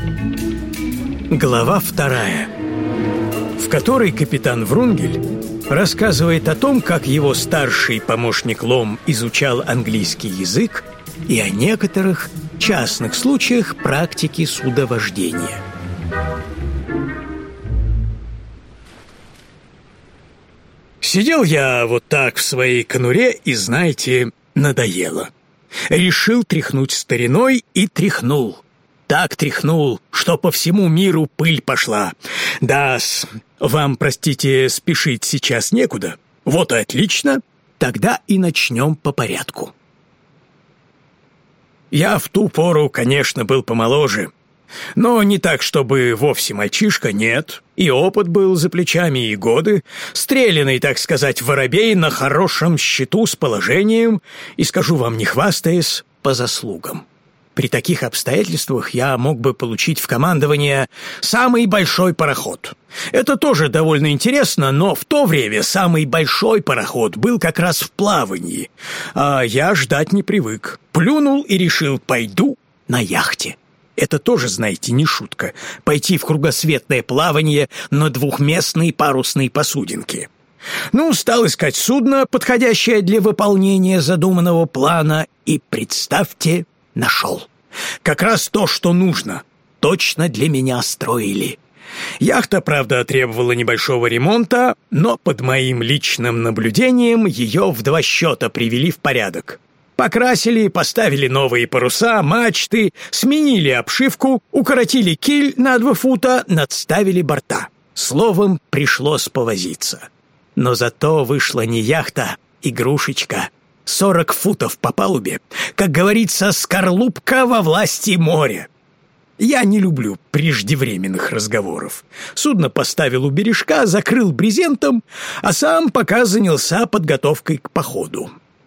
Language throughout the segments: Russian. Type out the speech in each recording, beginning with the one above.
Глава 2, в которой капитан Врунгель рассказывает о том, как его старший помощник Лом изучал английский язык и о некоторых частных случаях практики судовождения. Сидел я вот так в своей конуре и, знаете, надоело. Решил тряхнуть стариной и тряхнул. Так тряхнул, что по всему миру пыль пошла. Да-с, вам, простите, спешить сейчас некуда. Вот и отлично, тогда и начнем по порядку. Я в ту пору, конечно, был помоложе, но не так, чтобы вовсе мальчишка, нет. И опыт был за плечами, и годы, стреляный, так сказать, воробей на хорошем счету с положением, и, скажу вам, не хвастаясь, по заслугам. При таких обстоятельствах я мог бы получить в командование самый большой пароход. Это тоже довольно интересно, но в то время самый большой пароход был как раз в плавании, а я ждать не привык. Плюнул и решил, пойду на яхте. Это тоже, знаете, не шутка, пойти в кругосветное плавание на двухместной парусной посудинке. Стал искать судно, подходящее для выполнения задуманного плана, и, представьте, нашел. Как раз то, что нужно. Точно для меня строили. Яхта, правда, требовала небольшого ремонта, но под моим личным наблюдением ее в 2 счета привели в порядок. Покрасили, поставили новые паруса, мачты, сменили обшивку, укоротили киль на 2 фута, надставили борта. Словом, пришлось повозиться. Но зато вышла не яхта, игрушечка. 40 футов по палубе, как говорится, скорлупка во власти моря. Я не люблю преждевременных разговоров. Судно поставил у бережка, закрыл брезентом, а сам пока занялся подготовкой к походу.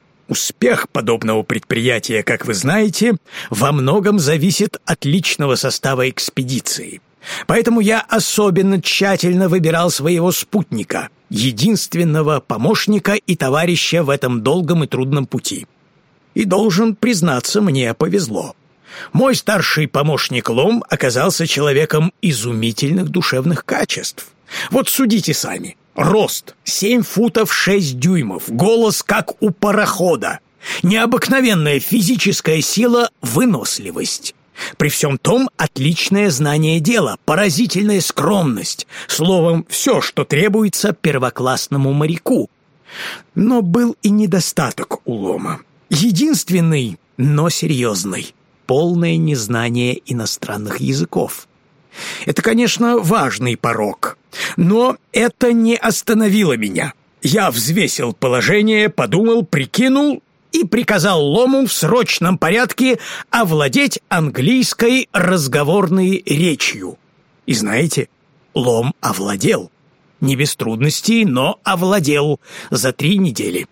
Успех подобного предприятия, как вы знаете, во многом зависит от личного состава экспедиции. Поэтому я особенно тщательно выбирал своего спутника, единственного помощника и товарища в этом долгом и трудном пути. И должен признаться, мне повезло. Мой старший помощник Лом оказался человеком изумительных душевных качеств. Вот судите сами. Рост 7 футов 6 дюймов, голос как у парохода, необыкновенная физическая сила, выносливость. При всем том отличное знание дела, поразительная скромность, словом, все, что требуется первоклассному моряку. Но был и недостаток у Лома. Единственный, но серьезный – полное незнание иностранных языков. Это, конечно, важный порок, но это не остановило меня. Я взвесил положение, подумал, прикинул и приказал Лому в срочном порядке овладеть английской разговорной речью. И знаете, Лом овладел. Не без трудностей, но овладел за 3 недели.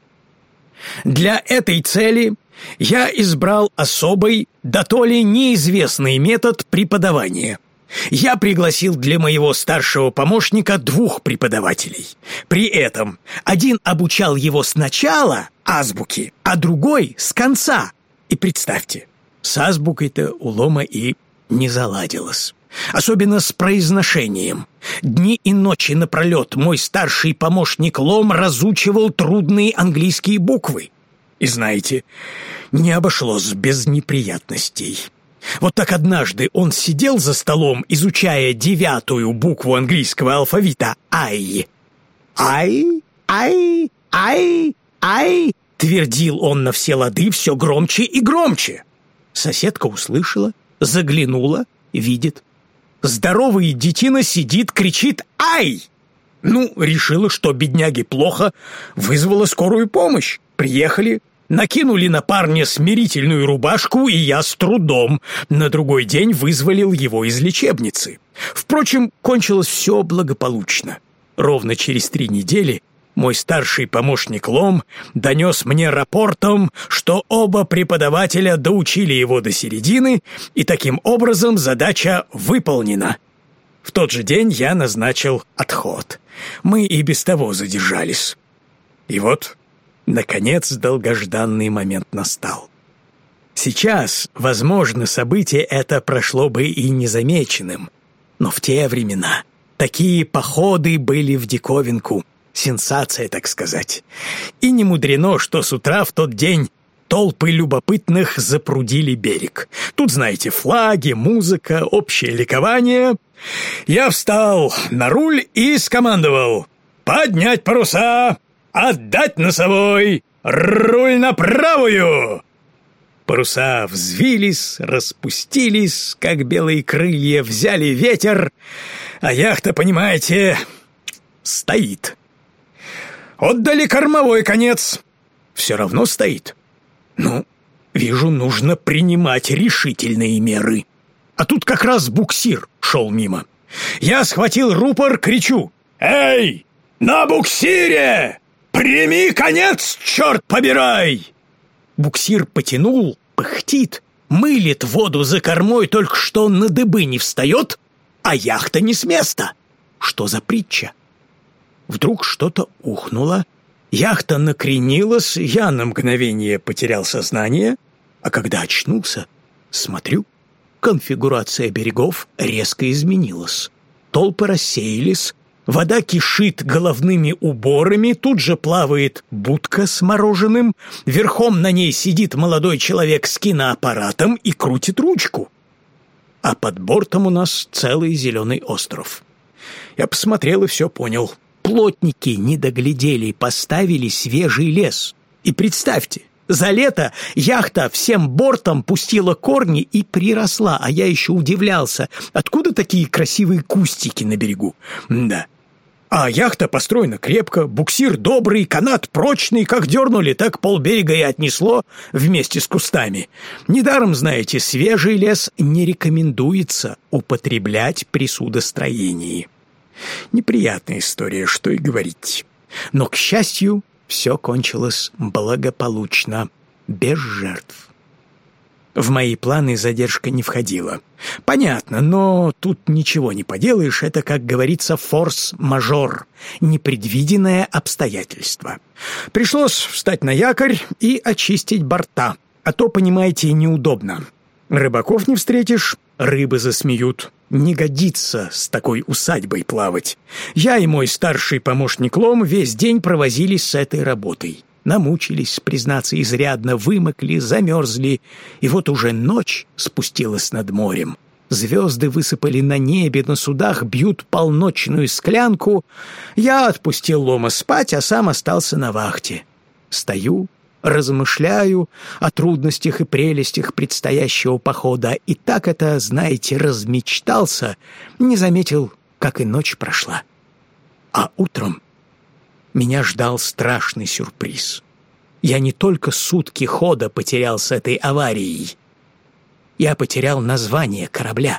Для этой цели я избрал особый, дотоле неизвестный метод преподавания. Я пригласил для моего старшего помощника 2 преподавателей. При этом один обучал его сначала азбуке, а другой с конца. И представьте, с азбукой-то у Лома и не заладилось. Особенно с произношением. Дни и ночи напролет мой старший помощник Лом разучивал трудные английские буквы. И знаете, не обошлось без неприятностей. Вот так однажды он сидел за столом, изучая 9-ю букву английского алфавита «Ай». «Ай, ай, ай, ай», твердил он на все лады все громче и громче. Соседка услышала, заглянула, видит. Здоровый детина сидит, кричит «Ай!». Решила, что бедняге плохо, вызвала скорую помощь. Приехали, накинули на парня смирительную рубашку, и я с трудом на другой день вызволил его из лечебницы. Впрочем, кончилось все благополучно. Ровно через 3 недели мой старший помощник Лом донес мне рапортом, что оба преподавателя доучили его до середины, и таким образом задача выполнена. В тот же день я назначил отход. Мы и без того задержались. И вот, наконец, долгожданный момент настал. Сейчас, возможно, событие это прошло бы и незамеченным. Но в те времена такие походы были в диковинку. Сенсация, так сказать. И не мудрено, что с утра в тот день толпы любопытных запрудили берег. Тут, знаете, флаги, музыка, общее ликование. Я встал на руль и скомандовал: «Поднять паруса! Отдать носовой! Руль на правую!» Паруса взвились, распустились, как белые крылья, взяли ветер, а яхта, понимаете, стоит. Отдали кормовой конец. Все равно стоит. Ну, вижу, нужно принимать решительные меры. А тут как раз буксир шел мимо. Я схватил рупор, кричу: «Эй, на буксире! Прими конец, черт побирай!» Буксир потянул, пыхтит, мылит воду за кормой, только что на дыбы не встает, а яхта не с места. Что за притча? Вдруг что-то ухнуло, яхта накренилась, я на мгновение потерял сознание, а когда очнулся, смотрю, конфигурация берегов резко изменилась. Толпы рассеялись, вода кишит головными уборами, тут же плавает будка с мороженым, верхом на ней сидит молодой человек с киноаппаратом и крутит ручку. А под бортом у нас целый зеленый остров. Я посмотрел и все понял. Плотники не доглядели, поставили свежий лес. И представьте, за лето яхта всем бортом пустила корни и приросла, а я еще удивлялся, откуда такие красивые кустики на берегу. Да. А яхта построена крепко, буксир добрый, канат прочный, как дернули, так полберега и отнесло вместе с кустами. Недаром, знаете, свежий лес не рекомендуется употреблять при судостроении. Неприятная история, что и говорить. Но, к счастью, все кончилось благополучно, без жертв. В мои планы задержка не входила. Понятно, но тут ничего не поделаешь, это, как говорится, форс-мажор, непредвиденное обстоятельство. Пришлось встать на якорь и очистить борта, а то, понимаете, неудобно. Рыбаков не встретишь, рыбы засмеют. Не годится с такой усадьбой плавать. Я и мой старший помощник Лом весь день провозились с этой работой. Намучились, признаться, изрядно, вымокли, замерзли. И вот уже ночь спустилась над морем. Звезды высыпали на небе, на судах бьют полночную склянку. Я отпустил Лома спать, а сам остался на вахте. Стою, размышляю о трудностях и прелестях предстоящего похода, и так это, знаете, размечтался, не заметил, как и ночь прошла. А утром меня ждал страшный сюрприз. Я не только сутки хода потерял с этой аварией, я потерял название корабля.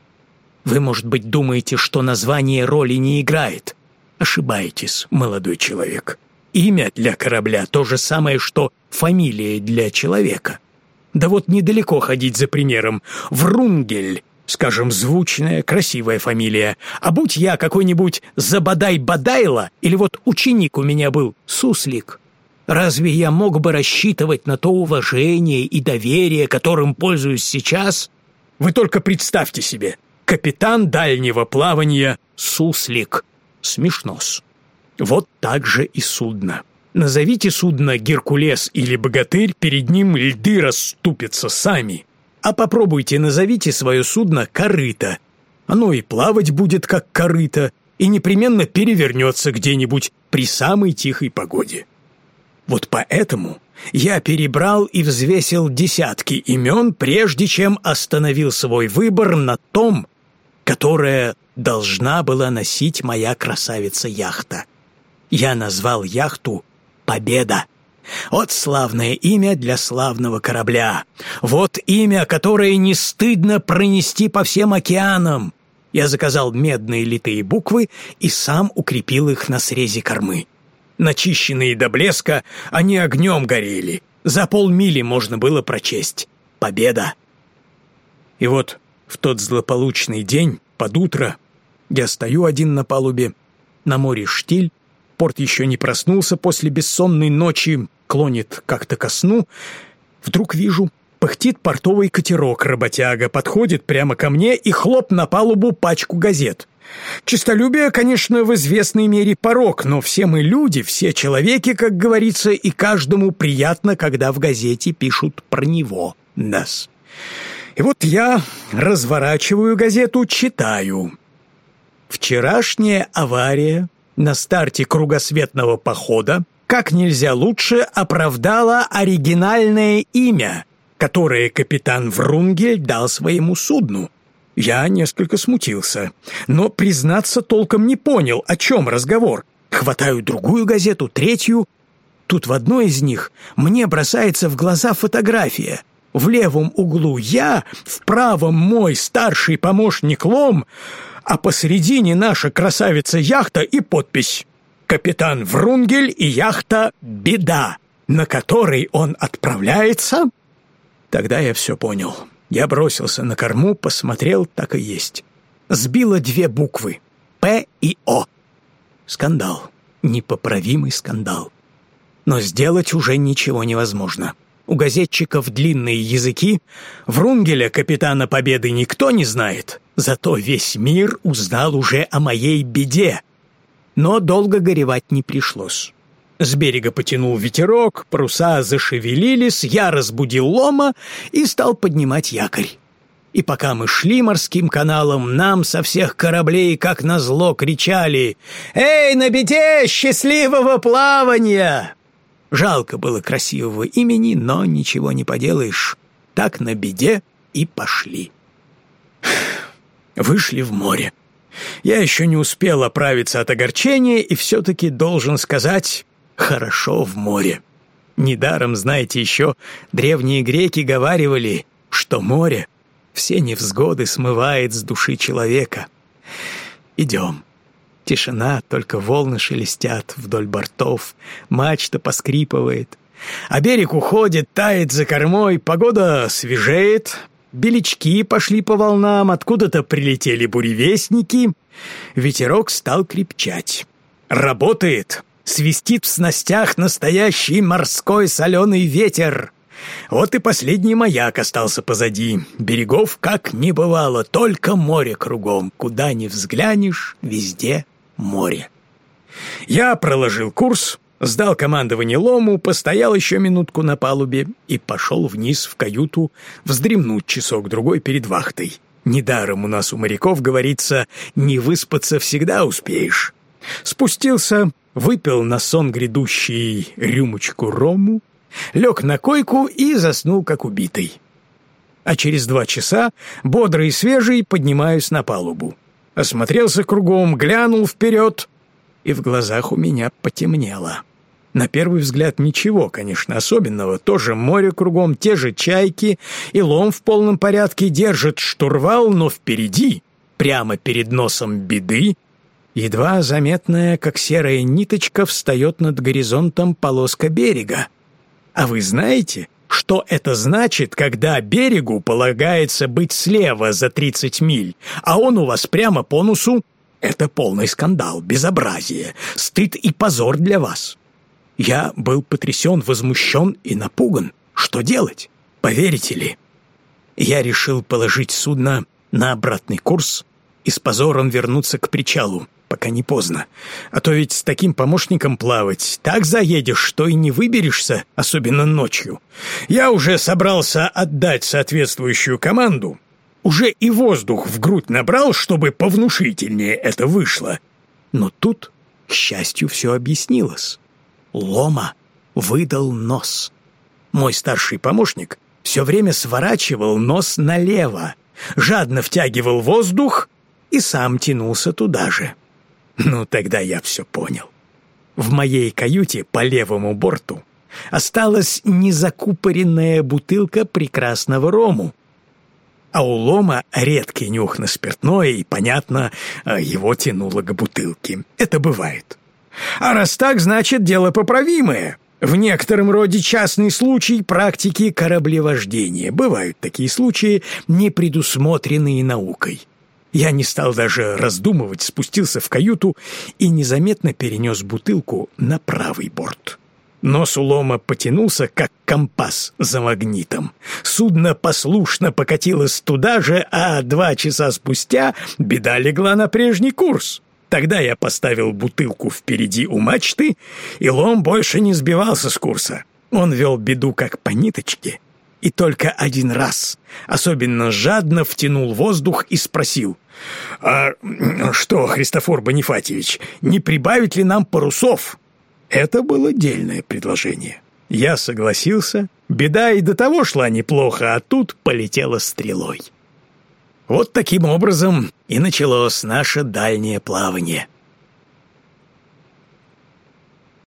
Вы, может быть, думаете, что название роли не играет. Ошибаетесь, молодой человек. Имя для корабля то же самое, что фамилия для человека. Да вот недалеко ходить за примером. Врунгель, скажем, звучная, красивая фамилия. А будь я какой-нибудь Забадай-Бадайло, или вот ученик у меня был Суслик, разве я мог бы рассчитывать на то уважение и доверие, которым пользуюсь сейчас? Вы только представьте себе. Капитан дальнего плавания Суслик. Смешно-с. Вот так же и судно. Назовите судно «Геркулес» или «Богатырь», перед ним льды расступятся сами. А попробуйте назовите свое судно «Корыто». Оно и плавать будет как корыто, и непременно перевернется где-нибудь при самой тихой погоде. Вот поэтому я перебрал и взвесил десятки имен, прежде чем остановил свой выбор на том, которое должна была носить моя красавица-яхта. Я назвал яхту «Победа». Вот славное имя для славного корабля. Вот имя, которое не стыдно пронести по всем океанам. Я заказал медные литые буквы и сам укрепил их на срезе кормы. Начищенные до блеска, они огнем горели. За полмили можно было прочесть «Победа». И вот в тот злополучный день, под утро, я стою один на палубе, на море штиль, порт еще не проснулся после бессонной ночи, клонит как-то ко сну. Вдруг вижу, по пыхтит портовый катерок-работяга, подходит прямо ко мне и хлоп на палубу пачку газет. Честолюбие, конечно, в известной мере порок, но все мы люди, все человеки, как говорится, и каждому приятно, когда в газете пишут про него, нас. И вот я разворачиваю газету, читаю. Вчерашняя авария на старте кругосветного похода как нельзя лучше оправдала оригинальное имя, которое капитан Врунгель дал своему судну. Я несколько смутился, но, признаться, толком не понял, о чем разговор. Хватаю другую газету, третью. Тут в одной из них мне бросается в глаза фотография. В левом углу я, в правом мой старший помощник Лом, а посередине наша красавица-яхта и подпись «Капитан Врунгель и яхта «Беда», на которой он отправляется». Тогда я все понял. Я бросился на корму, посмотрел, так и есть. Сбило 2 буквы «П» и «О». Скандал. Непоправимый скандал. Но сделать уже ничего невозможно. У газетчиков длинные языки. Врунгеля, капитана Победы, никто не знает. Зато весь мир узнал уже о моей беде. Но долго горевать не пришлось. С берега потянул ветерок, паруса зашевелились, я разбудил Лома и стал поднимать якорь. И пока мы шли морским каналом, нам со всех кораблей, как назло, кричали: «Эй, на беде, счастливого плавания!» Жалко было красивого имени, но ничего не поделаешь. Так на беде и пошли. Вышли в море. Я еще не успел оправиться от огорчения и все-таки должен сказать: хорошо в море. Недаром, знаете, еще древние греки говаривали, что море все невзгоды смывает с души человека. Идем. Тишина, только волны шелестят вдоль бортов, мачта поскрипывает. А берег уходит, тает за кормой, погода свежеет, белячки пошли по волнам, откуда-то прилетели буревестники, ветерок стал крепчать. Работает, свистит в снастях настоящий морской соленый ветер. Вот и последний маяк остался позади. Берегов как не бывало, только море кругом. Куда ни взглянешь, везде море. Я проложил курс, сдал командование Лому, постоял еще минутку на палубе и пошел вниз в каюту вздремнуть часок-другой перед вахтой. Недаром у нас у моряков говорится: не выспаться всегда успеешь. Спустился, выпил на сон грядущий рюмочку рому, лег на койку и заснул, как убитый. А через 2 часа, бодрый и свежий, поднимаюсь на палубу. Осмотрелся кругом, глянул вперед, и в глазах у меня потемнело. На первый взгляд ничего, конечно, особенного. Тоже море кругом, те же чайки, и Лом в полном порядке держит штурвал, но впереди, прямо перед носом беды, едва заметная, как серая ниточка, встает над горизонтом полоска берега. А вы знаете, что это значит, когда берегу полагается быть слева за 30 миль, а он у вас прямо по носу? Это полный скандал, безобразие, стыд и позор для вас. Я был потрясен, возмущен и напуган. Что делать? Поверите ли? Я решил положить судно на обратный курс и с позором вернуться к причалу, пока не поздно. А то ведь с таким помощником плавать так заедешь, что и не выберешься, особенно ночью. Я уже собрался отдать соответствующую команду, уже и воздух в грудь набрал, чтобы повнушительнее это вышло. Но тут, к счастью, все объяснилось. Лома выдал нос. Мой старший помощник все время сворачивал нос налево, жадно втягивал воздух и сам тянулся туда же. Ну, тогда я все понял. В моей каюте по левому борту осталась незакупоренная бутылка прекрасного рому. А у Лома редкий нюх на спиртное, и, понятно, его тянуло к бутылке. Это бывает. А раз так, значит, дело поправимое. В некотором роде частный случай практики кораблевождения. Бывают такие случаи, не предусмотренные наукой. Я не стал даже раздумывать, спустился в каюту и незаметно перенес бутылку на правый борт. Нос у лома потянулся, как компас за магнитом. Судно послушно покатилось туда же, а 2 часа спустя беда легла на прежний курс. Тогда я поставил бутылку впереди у мачты, и лом больше не сбивался с курса. Он вел беду как по ниточке, и только один раз особенно жадно втянул воздух и спросил: «А что, Христофор Бонифатьевич, не прибавить ли нам парусов?» Это было дельное предложение. Я согласился. Беда и до того шла неплохо, а тут полетела стрелой. Вот таким образом и началось наше дальнее плавание.